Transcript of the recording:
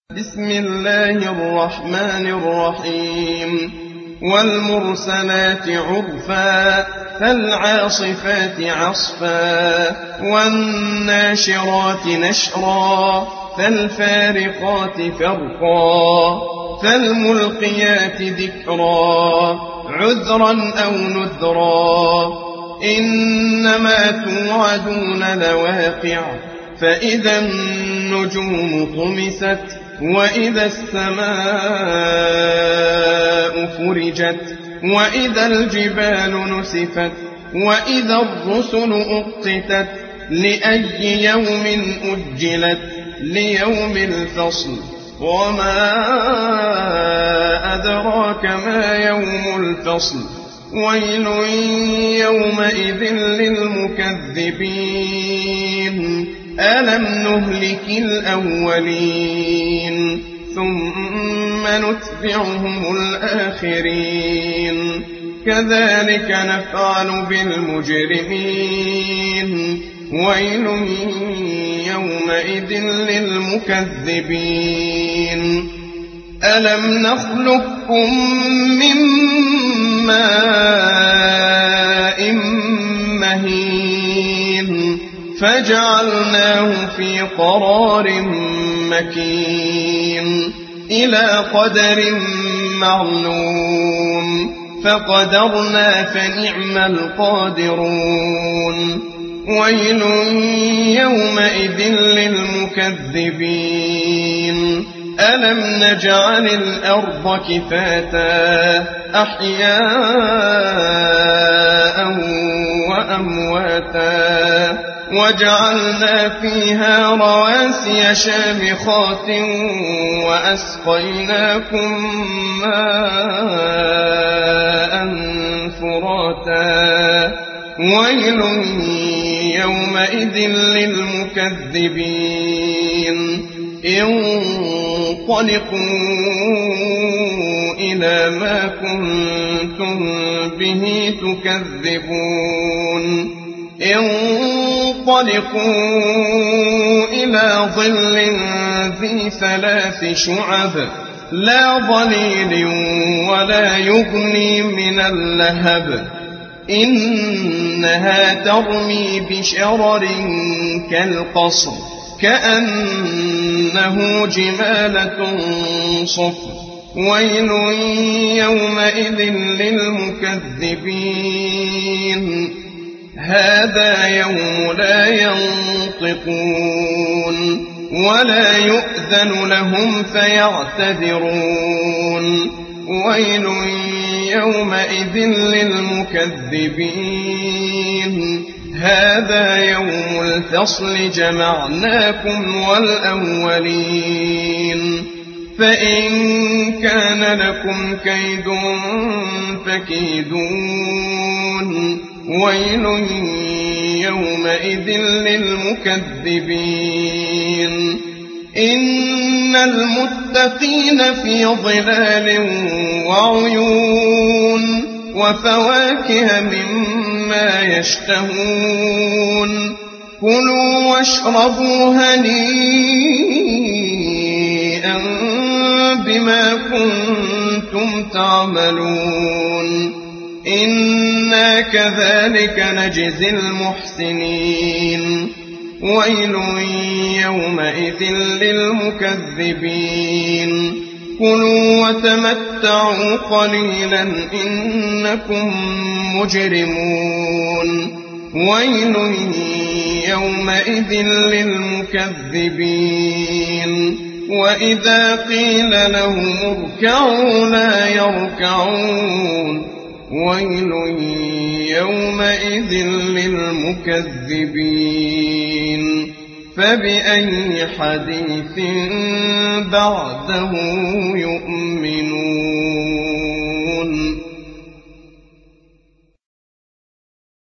بسم الله الرحمن الرحيم والمرسلات عرفا فالعاصفات عصفا والناشرات نشرا فالفارقات فرقا فالملقيات ذكرا عذرا أو نذرا إنما توعدون لواقع فإذا النجوم طمست وإذا السماء فرجت وإذا الجبال نسفت وإذا الرسل أقتت لأي يوم أجلت ليوم الفصل وما أدراك ما يوم الفصل ويل يومئذ للمكذبين ألم نهلك الأولين ثم نتبعهم الآخرين كذلك نفعل بالمجرمين ويل يومئذ للمكذبين ألم نخلقكم من ماء مهين فجعلناه في قرار مكين إلى قدر معلوم فقدرنا فنعم القادرون ويل يومئذ للمكذبين ألم نجعل الأرض كفاتا أحياء وأمواتا وجعلنا فيها رواسي شامخات وأسقيناكم ماء فراتا ويل يومئذ للمكذبين انطلقوا إلى ما كنتم به تكذبون انطلقوا إلى ظل ذي 3 شعب لا ظليل ولا يغني من اللهب إنها ترمي بشرر كالقصر كأنه جمالة صفر ويل يومئذ للمكذبين هذا يوم لا ينطقون ولا يؤذن لهم فيعتذرون ويل يومئذ للمكذبين هذا يوم الفصل جمعناكم والأولين فإن كان لكم كيد فكيدون ويل يومئذ للمكذبين إن المتقين في ظلال وعيون وفواكه مما يشتهون كلوا واشربوا هنيئا بما كنتم تعملون إنا كذلك نجزي المحسنين ويل يومئذ للمكذبين كلوا وتمتعوا قليلا إنكم مجرمون ويل يومئذ للمكذبين وإذا قيل لهم اركعوا لا يركعون ويل يومئذ للمكذبين فبأي حديث بعده يؤمنون